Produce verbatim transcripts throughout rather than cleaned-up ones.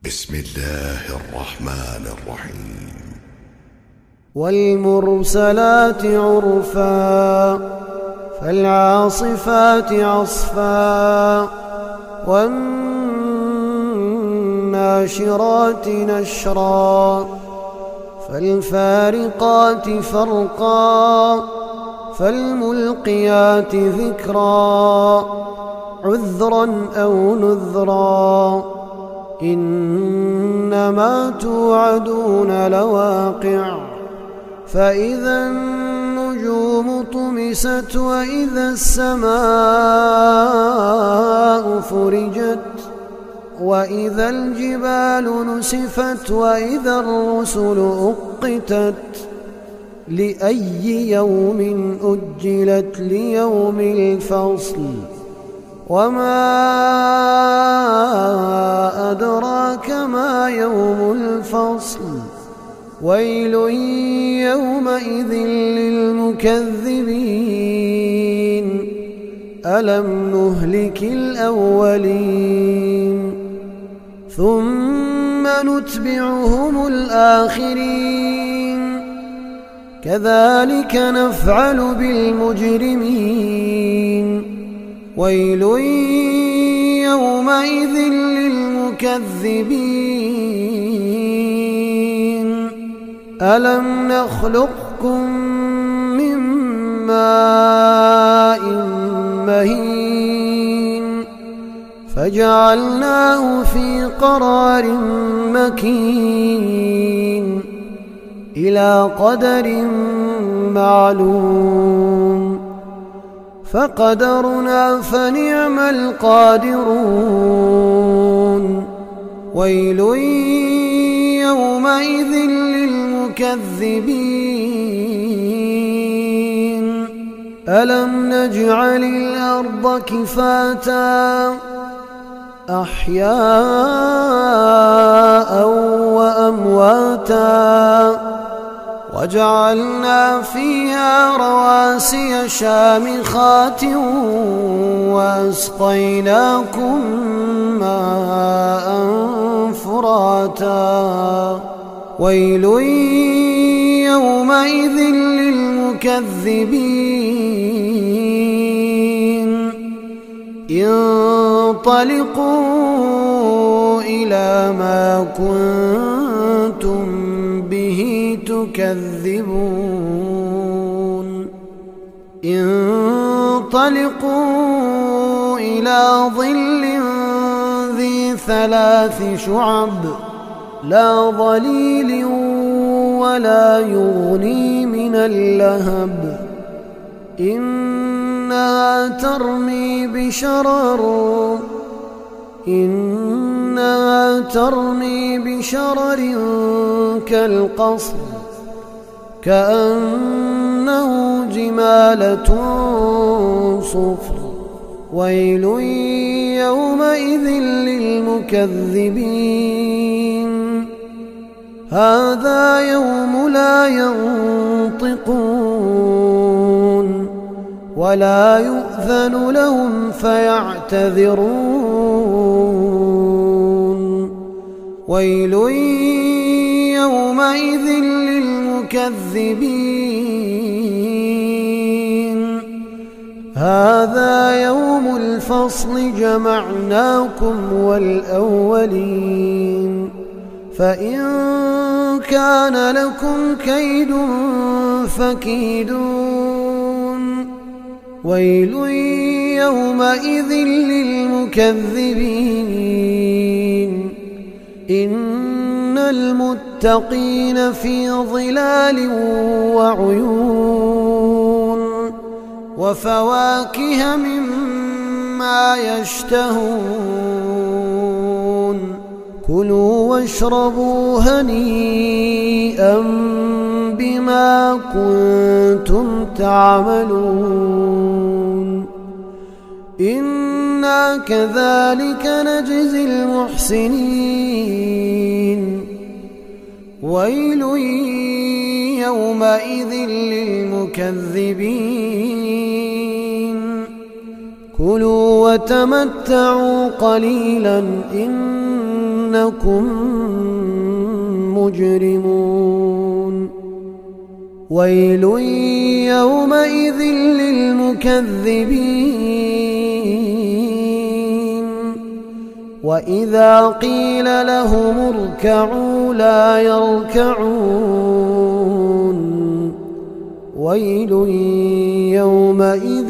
بسم الله الرحمن الرحيم. والمرسلات عرفا فالعاصفات عصفا والناشرات نشرا فالفارقات فرقا فالملقيات ذكرا عذرا أو نذرا إنما توعدون لواقع فإذا النجوم طمست وإذا السماء فرجت وإذا الجبال نسفت وإذا الرسل أقتت لأي يوم أجلت ليوم الفصل وما أدراك ما يوم الفصل ويل يومئذ للمكذبين ألم نهلك الأولين ثم نتبعهم الآخرين كذلك نفعل بالمجرمين ويل يومئذ للمكذبين ألم نخلقكم من ماء مهين فجعلناه في قرار مكين إلى قدر معلوم فقدرنا فنعم القادرون ويل يومئذ للمكذبين ألم نجعل الأرض كفاتا أحياء وأمواتا وجعلنا فيها رواسي شامخات وأسقيناكم ماء فراتا ويل يومئذ للمكذبين انطلقوا إلى ما كنتم به تكذبون انطلقوا إلى ظل ذي ثلاث شعب لا ظليل ولا يغني من اللهب إنها ترمي بشرر إنها ترمي بشرر كالقصر كأنه جمالة صفر ويل يومئذ للمكذبين هذا يوم لا ينطقون ولا يؤذن لهم فيعتذرون ويل يومئذ للمكذبين هذا يوم الفصل جمعناكم والأولين فإن كان لكم كيد فكيدون ويل يومئذ للمكذبين إن المتقين في ظلال وعيون وفواكه مما يشتهون كلوا واشربوا هنيئا بما كنتم تعملون إنا كذلك نجزي المحسنين ويل يومئذ للمكذبين كلوا وتمتعوا قليلا إن إنكم مجرمون ويل يومئذ للمكذبين وإذا قيل لهم اركعوا لا يركعون ويل يومئذ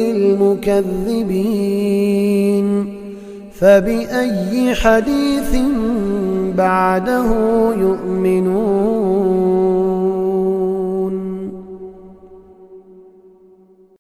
للمكذبين فبأي حديث بعده يؤمنون